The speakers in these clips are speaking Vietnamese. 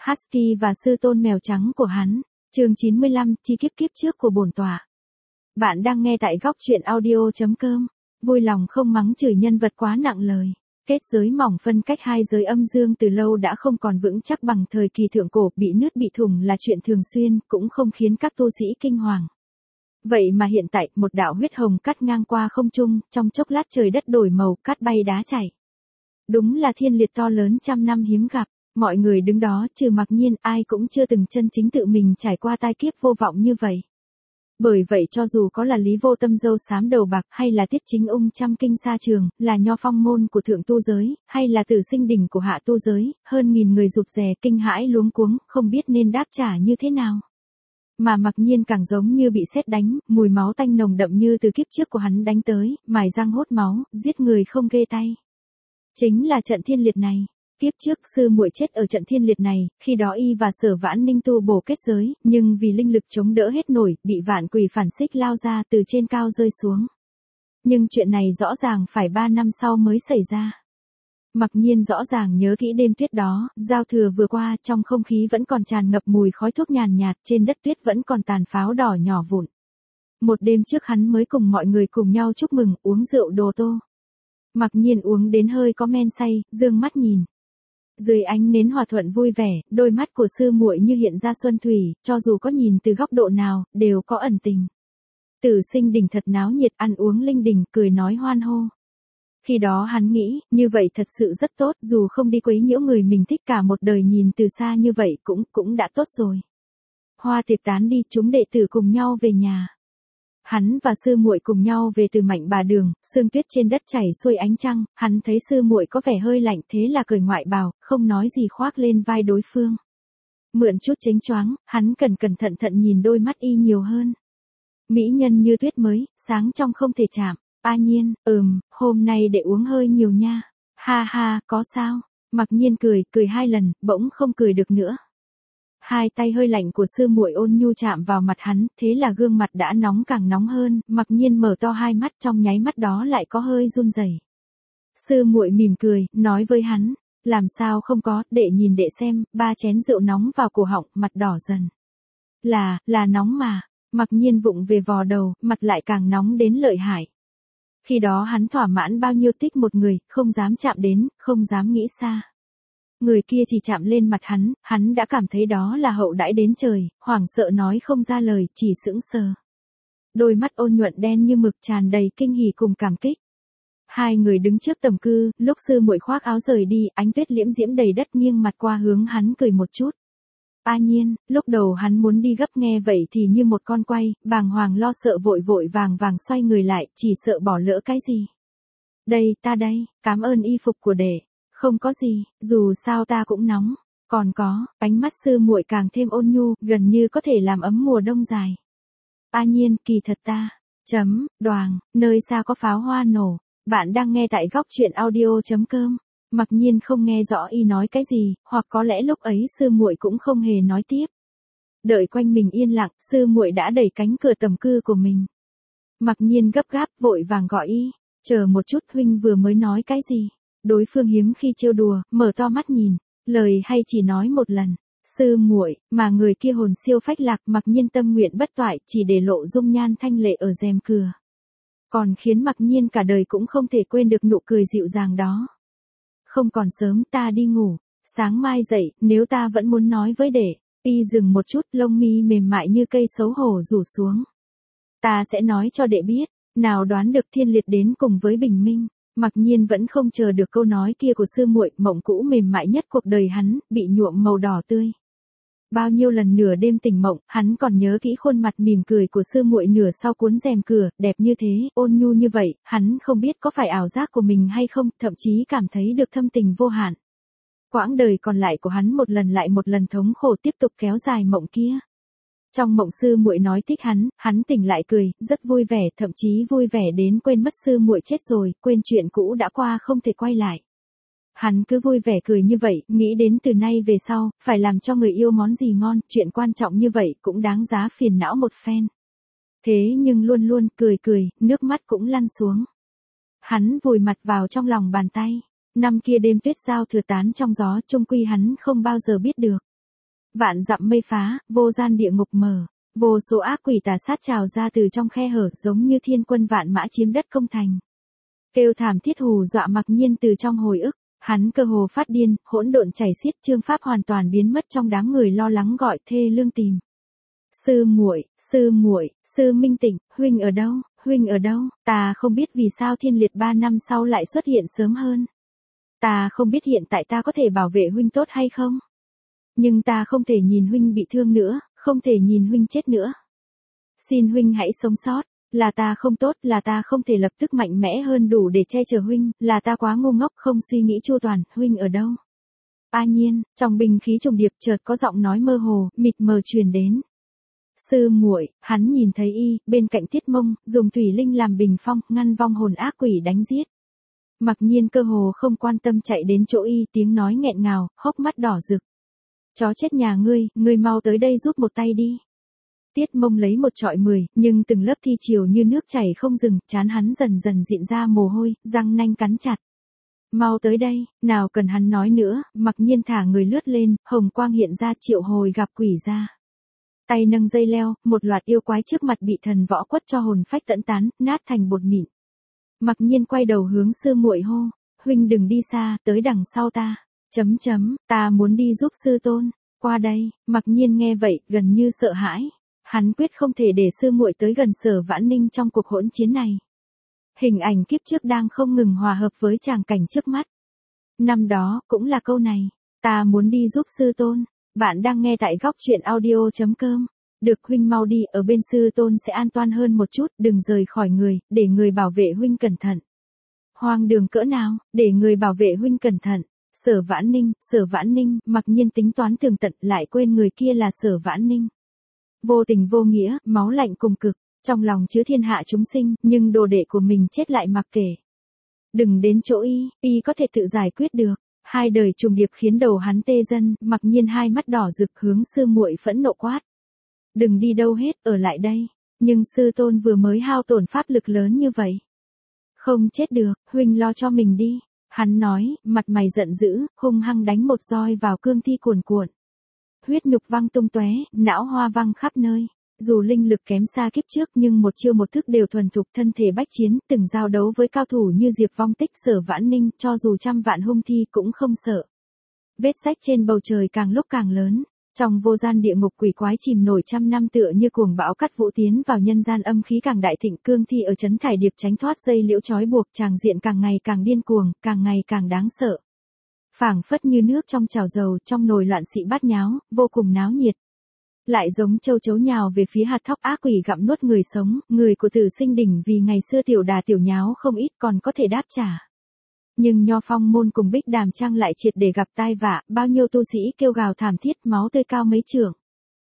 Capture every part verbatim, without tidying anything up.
Husky và sư tôn mèo trắng của hắn. Chương chín mươi lăm, chi kiếp kiếp trước của bổn tọa. Bạn đang nghe tại góc truyện audio chấm com. Vui lòng không mắng chửi nhân vật quá nặng lời. Kết giới mỏng phân cách hai giới âm dương từ lâu đã không còn vững chắc bằng thời kỳ thượng cổ, bị nứt bị thủng là chuyện thường xuyên, cũng không khiến các tu sĩ kinh hoàng. Vậy mà hiện tại, một đạo huyết hồng cắt ngang qua không trung, trong chốc lát trời đất đổi màu, cát bay đá chảy. Đúng là thiên liệt to lớn trăm năm hiếm gặp. Mọi người đứng đó trừ Mặc Nhiên, ai cũng chưa từng chân chính tự mình trải qua tai kiếp vô vọng như vậy. Bởi vậy cho dù có là Lý Vô Tâm dâu xám đầu bạc, hay là Tiết Chính Ung trăm kinh sa trường, là Nho Phong môn của thượng tu giới, hay là Tử Sinh đỉnh của hạ tu giới, hơn nghìn người rụt rè kinh hãi luống cuống, không biết nên đáp trả như thế nào. Mà Mặc Nhiên càng giống như bị sét đánh, mùi máu tanh nồng đậm như từ kiếp trước của hắn đánh tới, mài răng hốt máu, giết người không ghê tay. Chính là trận thiên liệt này. Kiếp trước sư muội chết ở trận thiên liệt này, khi đó y và Sở Vãn Ninh tu bổ kết giới, nhưng vì linh lực chống đỡ hết nổi, bị vạn quỷ phản xích lao ra từ trên cao rơi xuống. Nhưng chuyện này rõ ràng phải ba năm sau mới xảy ra. Mặc Nhiên rõ ràng nhớ kỹ đêm tuyết đó, giao thừa vừa qua, trong không khí vẫn còn tràn ngập mùi khói thuốc nhàn nhạt, trên đất tuyết vẫn còn tàn pháo đỏ nhỏ vụn. Một đêm trước hắn mới cùng mọi người cùng nhau chúc mừng, uống rượu đồ tô. Mặc Nhiên uống đến hơi có men say, dương mắt nhìn. Dưới ánh nến hòa thuận vui vẻ, đôi mắt của sư muội như hiện ra xuân thủy, cho dù có nhìn từ góc độ nào, đều có ẩn tình. Tử Sinh đỉnh thật náo nhiệt, ăn uống linh đình, cười nói hoan hô. Khi đó hắn nghĩ, như vậy thật sự rất tốt, dù không đi quấy nhiễu người mình thích cả một đời, nhìn từ xa như vậy cũng, cũng đã tốt rồi. Hoa tiệc tán đi, chúng đệ tử cùng nhau về nhà. Hắn và sư muội cùng nhau về từ Mạnh Bà Đường, sương tuyết trên đất chảy xuôi ánh trăng, hắn thấy sư muội có vẻ hơi lạnh, thế là cởi ngoại bào, không nói gì khoác lên vai đối phương. Mượn chút chánh choáng, hắn cần cẩn thận thận nhìn đôi mắt y nhiều hơn. Mỹ nhân như tuyết mới, sáng trong không thể chạm. A Nhiên, ừm, hôm nay để uống hơi nhiều nha. Ha ha, có sao? Mặc Nhiên cười, cười hai lần, bỗng không cười được nữa. Hai tay hơi lạnh của sư muội ôn nhu chạm vào mặt hắn, thế là gương mặt đã nóng càng nóng hơn, Mặc Nhiên mở to hai mắt, trong nháy mắt đó lại có hơi run rẩy. Sư muội mỉm cười, nói với hắn, làm sao không có, đệ nhìn đệ xem, ba chén rượu nóng vào cổ họng, mặt đỏ dần. Là, là nóng mà. Mặc Nhiên vụng về vò đầu, mặt lại càng nóng đến lợi hại. Khi đó hắn thỏa mãn bao nhiêu thích một người, không dám chạm đến, không dám nghĩ xa. Người kia chỉ chạm lên mặt hắn, hắn đã cảm thấy đó là hậu đãi đến trời, hoảng sợ nói không ra lời, chỉ sững sờ. Đôi mắt ôn nhuận đen như mực tràn đầy kinh hỉ cùng cảm kích. Hai người đứng trước tầm cư, lúc sư muội khoác áo rời đi, ánh tuyết liễm diễm đầy đất, nghiêng mặt qua hướng hắn cười một chút. A Nhiên, lúc đầu hắn muốn đi gấp, nghe vậy thì như một con quay, bàng hoàng lo sợ vội vội vàng vàng xoay người lại, chỉ sợ bỏ lỡ cái gì. Đây, ta đây, cảm ơn y phục của đệ. Không có gì, dù sao ta cũng nóng. Còn có, ánh mắt sư muội càng thêm ôn nhu, gần như có thể làm ấm mùa đông dài. A Nhiên, kỳ thật ta. Chấm, đoàng, nơi xa có pháo hoa nổ. Bạn đang nghe tại góc truyện audio chấm com. Mặc Nhiên không nghe rõ y nói cái gì, hoặc có lẽ lúc ấy sư muội cũng không hề nói tiếp. Đợi quanh mình yên lặng, sư muội đã đẩy cánh cửa tầm cư của mình. Mặc Nhiên gấp gáp vội vàng gọi y, chờ một chút, huynh vừa mới nói cái gì? Đối phương hiếm khi trêu đùa, mở to mắt nhìn, lời hay chỉ nói một lần. Sư muội, mà người kia hồn siêu phách lạc, Mặc Nhiên tâm nguyện bất toại, chỉ để lộ dung nhan thanh lệ ở rèm cửa. Còn khiến Mặc Nhiên cả đời cũng không thể quên được nụ cười dịu dàng đó. Không còn sớm, ta đi ngủ. Sáng mai dậy, nếu ta vẫn muốn nói với đệ. Y dừng một chút, lông mi mềm mại như cây xấu hổ rủ xuống. Ta sẽ nói cho đệ biết, nào đoán được thiên liệt đến cùng với bình minh. Mặc Nhiên vẫn không chờ được câu nói kia của sư muội, mộng cũ mềm mại nhất cuộc đời hắn, bị nhuộm màu đỏ tươi. Bao nhiêu lần nửa đêm tỉnh mộng, hắn còn nhớ kỹ khuôn mặt mỉm cười của sư muội nửa sau cuốn rèm cửa, đẹp như thế, ôn nhu như vậy, hắn không biết có phải ảo giác của mình hay không, thậm chí cảm thấy được thâm tình vô hạn. Quãng đời còn lại của hắn một lần lại một lần thống khổ tiếp tục kéo dài mộng kia. Trong mộng sư muội nói thích hắn, hắn tỉnh lại cười, rất vui vẻ, thậm chí vui vẻ đến quên mất sư muội chết rồi, quên chuyện cũ đã qua không thể quay lại. Hắn cứ vui vẻ cười như vậy, nghĩ đến từ nay về sau, phải làm cho người yêu món gì ngon, chuyện quan trọng như vậy cũng đáng giá phiền não một phen. Thế nhưng luôn luôn cười cười, nước mắt cũng lăn xuống. Hắn vùi mặt vào trong lòng bàn tay. Năm kia đêm tuyết giao thừa tán trong gió, chung quy hắn không bao giờ biết được. Vạn dặm mây phá, vô gian địa ngục mở. Vô số ác quỷ tà sát trào ra từ trong khe hở giống như thiên quân vạn mã chiếm đất công thành. Kêu thảm thiết hù dọa Mặc Nhiên từ trong hồi ức, hắn cơ hồ phát điên, hỗn độn chảy xiết, chương pháp hoàn toàn biến mất trong đám người lo lắng gọi thê lương tìm. Sư muội, sư muội, sư Minh Tịnh, huynh ở đâu, huynh ở đâu? Ta không biết vì sao thiên liệt ba năm sau lại xuất hiện sớm hơn. Ta không biết hiện tại ta có thể bảo vệ huynh tốt hay không. Nhưng ta không thể nhìn huynh bị thương nữa, không thể nhìn huynh chết nữa. Xin huynh hãy sống sót, là ta không tốt, là ta không thể lập tức mạnh mẽ hơn đủ để che chở huynh, là ta quá ngu ngốc không suy nghĩ chu toàn, huynh ở đâu? A Nhiên, trong binh khí trùng điệp chợt có giọng nói mơ hồ, mịt mờ truyền đến. Sư muội, hắn nhìn thấy y, bên cạnh Thiết Mông, dùng thủy linh làm bình phong, ngăn vong hồn ác quỷ đánh giết. Mặc Nhiên cơ hồ không quan tâm chạy đến chỗ y, tiếng nói nghẹn ngào, hốc mắt đỏ rực. Chó chết nhà ngươi, ngươi mau tới đây giúp một tay đi. Tiết Mông lấy một trọi mười, nhưng từng lớp thi chiều như nước chảy không dừng, trán hắn dần dần dịn ra mồ hôi, răng nanh cắn chặt. Mau tới đây, nào cần hắn nói nữa, Mặc Nhiên thả người lướt lên, hồng quang hiện ra triệu hồi gặp quỷ ra. Tay nâng dây leo, một loạt yêu quái trước mặt bị thần võ quất cho hồn phách tẫn tán, nát thành bột mịn. Mặc Nhiên quay đầu hướng sư muội hô, huynh đừng đi xa, tới đằng sau ta. Chấm chấm, ta muốn đi giúp sư tôn, qua đây. Mặc Nhiên nghe vậy, gần như sợ hãi. Hắn quyết không thể để sư muội tới gần Sở Vãn Ninh trong cuộc hỗn chiến này. Hình ảnh kiếp trước đang không ngừng hòa hợp với tràng cảnh trước mắt. Năm đó, cũng là câu này, ta muốn đi giúp sư tôn. Bạn đang nghe tại góc truyện audio chấm com. Được huynh mau đi, ở bên sư tôn sẽ an toàn hơn một chút, đừng rời khỏi người, để người bảo vệ huynh cẩn thận. Hoang đường cỡ nào, để người bảo vệ huynh cẩn thận. Sở Vãn Ninh, Sở Vãn Ninh, Mặc Nhiên tính toán tường tận, lại quên người kia là Sở Vãn Ninh. Vô tình vô nghĩa, máu lạnh cùng cực, trong lòng chứa thiên hạ chúng sinh, nhưng đồ đệ của mình chết lại mặc kệ. Đừng đến chỗ y, y có thể tự giải quyết được. Hai đời trùng điệp khiến đầu hắn tê dần, Mặc Nhiên hai mắt đỏ rực hướng sư muội phẫn nộ quát. Đừng đi đâu hết, ở lại đây. Nhưng sư tôn vừa mới hao tổn pháp lực lớn như vậy. Không chết được, huynh lo cho mình đi. Hắn nói, mặt mày giận dữ, hung hăng đánh một roi vào cương thi cuồn cuộn. Huyết nhục văng tung tóe, não hoa văng khắp nơi. Dù linh lực kém xa kiếp trước nhưng một chiêu một thức đều thuần thục, thân thể bách chiến, từng giao đấu với cao thủ như Diệp Vong Tích, Sở Vãn Ninh, cho dù trăm vạn hung thi cũng không sợ. Vết rách trên bầu trời càng lúc càng lớn. Trong vô gian địa ngục quỷ quái chìm nổi trăm năm tựa như cuồng bão cắt vũ tiến vào nhân gian, âm khí càng đại thịnh, cương thi ở trấn Thải Điệp tránh thoát dây liễu trói buộc, tràng diện càng ngày càng điên cuồng, càng ngày càng đáng sợ. Phảng phất như nước trong chảo dầu, trong nồi loạn xị bát nháo, vô cùng náo nhiệt. Lại giống châu chấu nhào về phía hạt thóc, ác quỷ gặm nuốt người sống, người của Tử Sinh Đỉnh vì ngày xưa tiểu đà tiểu nháo không ít còn có thể đáp trả. Nhưng Nho Phong môn cùng Bích Đàm Trang lại triệt để gặp tai vạ, bao nhiêu tu sĩ kêu gào thảm thiết, máu tươi cao mấy trượng.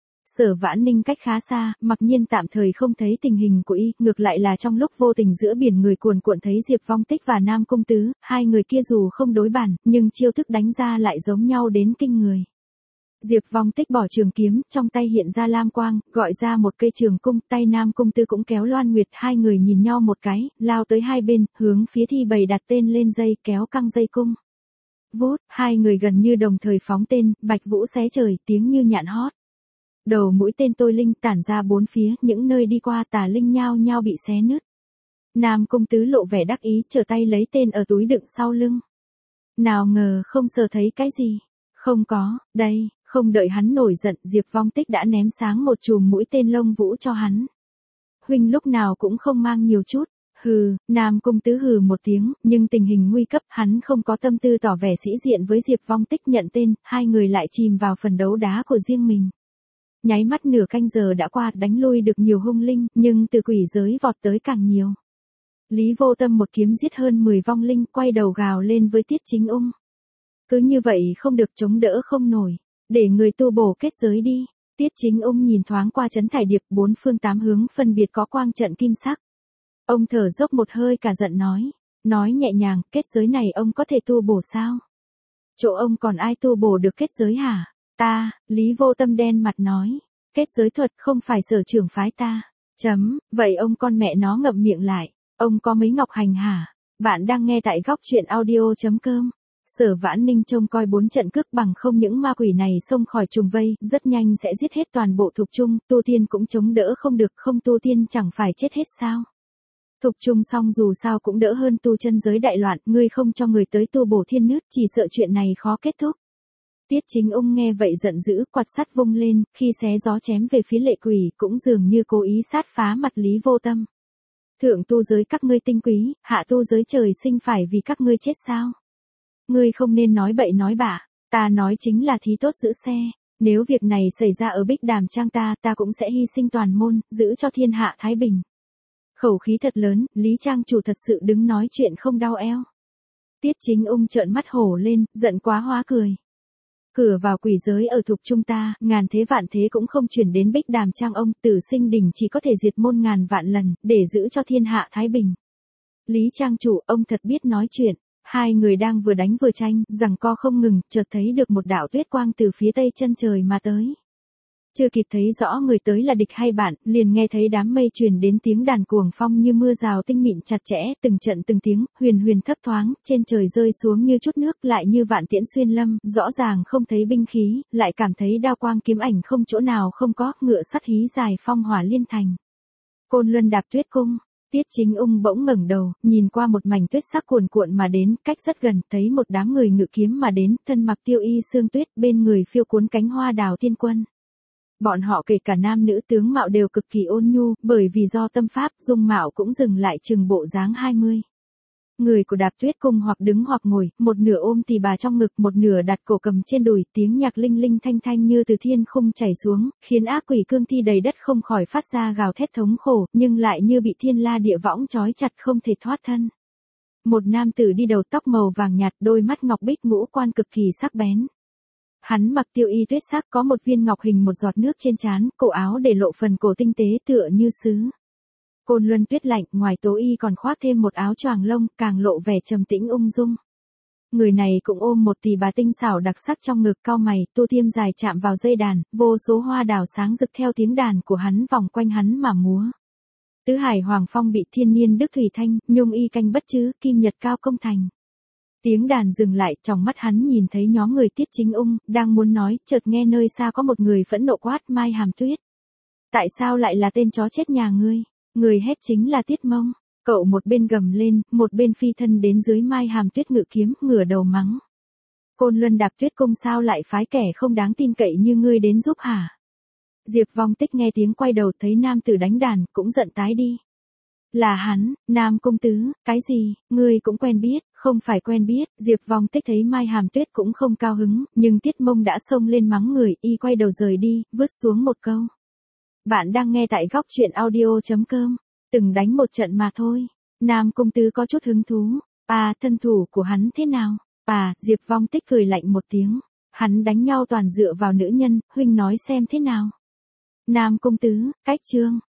Sở Vãn Ninh cách khá xa, Mặc Nhiên tạm thời không thấy tình hình của y, ngược lại là trong lúc vô tình giữa biển người cuồn cuộn thấy Diệp Vong Tích và Nam Cung Tứ, hai người kia dù không đối bản, nhưng chiêu thức đánh ra lại giống nhau đến kinh người. Diệp Vong Tích bỏ trường kiếm, trong tay hiện ra lam quang, gọi ra một cây trường cung, tay Nam Cung Tư cũng kéo loan nguyệt, hai người nhìn nhau một cái, lao tới hai bên, hướng phía thi bầy đặt tên lên dây, kéo căng dây cung. Vút, hai người gần như đồng thời phóng tên, bạch vũ xé trời, tiếng như nhạn hót. Đầu mũi tên tôi linh tản ra bốn phía, những nơi đi qua tà linh nhao nhao bị xé nứt. Nam Cung Tứ lộ vẻ đắc ý, trở tay lấy tên ở túi đựng sau lưng. Nào ngờ không sờ thấy cái gì. Không có, đây, không đợi hắn nổi giận, Diệp Vong Tích đã ném sáng một chùm mũi tên lông vũ cho hắn. Huynh lúc nào cũng không mang nhiều chút. Hừ, Nam Cung Tứ hừ một tiếng, nhưng tình hình nguy cấp, hắn không có tâm tư tỏ vẻ sĩ diện với Diệp Vong Tích, nhận tên, hai người lại chìm vào phần đấu đá của riêng mình. Nháy mắt nửa canh giờ đã qua, đánh lui được nhiều hung linh, nhưng từ quỷ giới vọt tới càng nhiều. Lý Vô Tâm một kiếm giết hơn mười vong linh, quay đầu gào lên với Tiết Chính Ung. Cứ như vậy không được, chống đỡ không nổi, để người tu bổ kết giới đi. Tiết Chính Ung nhìn thoáng qua trấn Thải Điệp, bốn phương tám hướng phân biệt có quang trận kim sắc. Ông thở dốc một hơi cả giận nói, nói nhẹ nhàng, kết giới này ông có thể tu bổ sao? Chỗ ông còn ai tu bổ được kết giới hả? Ta, Lý Vô Tâm đen mặt nói, kết giới thuật không phải sở trưởng phái ta. Chấm, vậy ông con mẹ nó ngậm miệng lại, ông có mấy ngọc hành hả? Bạn đang nghe tại góc truyện audio chấm com. Sở Vãn Ninh trông coi bốn trận cước bằng không những ma quỷ này xông khỏi trùng vây, rất nhanh sẽ giết hết toàn bộ Thục Trung, tu tiên cũng chống đỡ không được, không tu tiên chẳng phải chết hết sao. Thục Trung xong dù sao cũng đỡ hơn tu chân giới đại loạn, ngươi không cho người tới tu bổ thiên nứt, chỉ sợ chuyện này khó kết thúc. Tiết Chính Ung nghe vậy giận dữ, quạt sắt vung lên, khi xé gió chém về phía lệ quỷ, cũng dường như cố ý sát phá mặt Lý Vô Tâm. Thượng tu giới các ngươi tinh quý, hạ tu giới trời sinh phải vì các ngươi chết sao? Ngươi không nên nói bậy nói bạ, ta nói chính là thí tốt giữ xe, nếu việc này xảy ra ở Bích Đàm Trang ta, ta cũng sẽ hy sinh toàn môn, giữ cho thiên hạ thái bình. Khẩu khí thật lớn, Lý Trang chủ thật sự đứng nói chuyện không đau eo. Tiết Chính Ung trợn mắt hổ lên, giận quá hóa cười. Cửa vào quỷ giới ở Thục Trung ta, ngàn thế vạn thế cũng không chuyển đến Bích Đàm Trang ông, Tử Sinh Đình chỉ có thể diệt môn ngàn vạn lần, để giữ cho thiên hạ thái bình. Lý Trang chủ, ông thật biết nói chuyện. Hai người đang vừa đánh vừa tranh, giằng co không ngừng, chợt thấy được một đạo tuyết quang từ phía tây chân trời mà tới. Chưa kịp thấy rõ người tới là địch hay bạn, liền nghe thấy đám mây truyền đến tiếng đàn cuồng phong như mưa rào tinh mịn chặt chẽ, từng trận từng tiếng, huyền huyền thấp thoáng, trên trời rơi xuống như chút nước, lại như vạn tiễn xuyên lâm, rõ ràng không thấy binh khí, lại cảm thấy đao quang kiếm ảnh không chỗ nào không có, ngựa sắt hí dài phong hỏa liên thành. Côn Luân Đạp Tuyết Cung. Tiết Chính Ung bỗng ngẩng đầu, nhìn qua một mảnh tuyết sắc cuồn cuộn mà đến, cách rất gần, thấy một đám người ngự kiếm mà đến, thân mặc tiêu y xương tuyết, bên người phiêu cuốn cánh hoa đào tiên quân. Bọn họ kể cả nam nữ tướng mạo đều cực kỳ ôn nhu, bởi vì do tâm pháp, dung mạo cũng dừng lại chừng bộ dáng hai mươi. Người của Đạp Tuyết Cung hoặc đứng hoặc ngồi, một nửa ôm tỳ bà trong ngực, một nửa đặt cổ cầm trên đùi, tiếng nhạc linh linh thanh thanh như từ thiên khung chảy xuống, khiến ác quỷ cương thi đầy đất không khỏi phát ra gào thét thống khổ, nhưng lại như bị thiên la địa võng trói chặt không thể thoát thân. Một nam tử đi đầu, tóc màu vàng nhạt, đôi mắt ngọc bích, ngũ quan cực kỳ sắc bén. Hắn mặc tiêu y tuyết sắc, có một viên ngọc hình một giọt nước trên trán, cổ áo để lộ phần cổ tinh tế tựa như sứ. Côn Luân tuyết lạnh, ngoài tố y còn khoác thêm một áo choàng lông, càng lộ vẻ trầm tĩnh ung dung. Người này cũng ôm một tỳ bà tinh xảo đặc sắc trong ngực, cau mày, tu tiêm dài chạm vào dây đàn, vô số hoa đào sáng rực theo tiếng đàn của hắn vòng quanh hắn mà múa. Tứ Hải Hoàng Phong bị thiên niên đức thủy thanh, nhung y canh bất chứ, kim nhật cao công thành. Tiếng đàn dừng lại, trong mắt hắn nhìn thấy nhóm người Tiết Chính Ung, đang muốn nói, chợt nghe nơi xa có một người phẫn nộ quát, Mai Hàm Tuyết. Tại sao lại là tên chó chết nhà ngươi? Người hét chính là Tiết Mông. Cậu một bên gầm lên, một bên phi thân đến dưới Mai Hàm Tuyết ngự kiếm, ngửa đầu mắng. Côn Luân Đạp Tuyết Cung sao lại phái kẻ không đáng tin cậy như ngươi đến giúp hả? Diệp Vong Tích nghe tiếng quay đầu thấy nam tử đánh đàn, cũng giận tái đi. Là hắn, Nam công tứ, cái gì, ngươi cũng quen biết, không phải quen biết, Diệp Vong Tích thấy Mai Hàm Tuyết cũng không cao hứng, nhưng Tiết Mông đã xông lên mắng người, y quay đầu rời đi, vứt xuống một câu. Bạn đang nghe tại góc truyện audio.com, từng đánh một trận mà thôi. Nam công tứ có chút hứng thú, à, thân thủ của hắn thế nào? À, Diệp Vong Tích cười lạnh một tiếng, hắn đánh nhau toàn dựa vào nữ nhân, huynh nói xem thế nào? Nam công tứ, cách trương,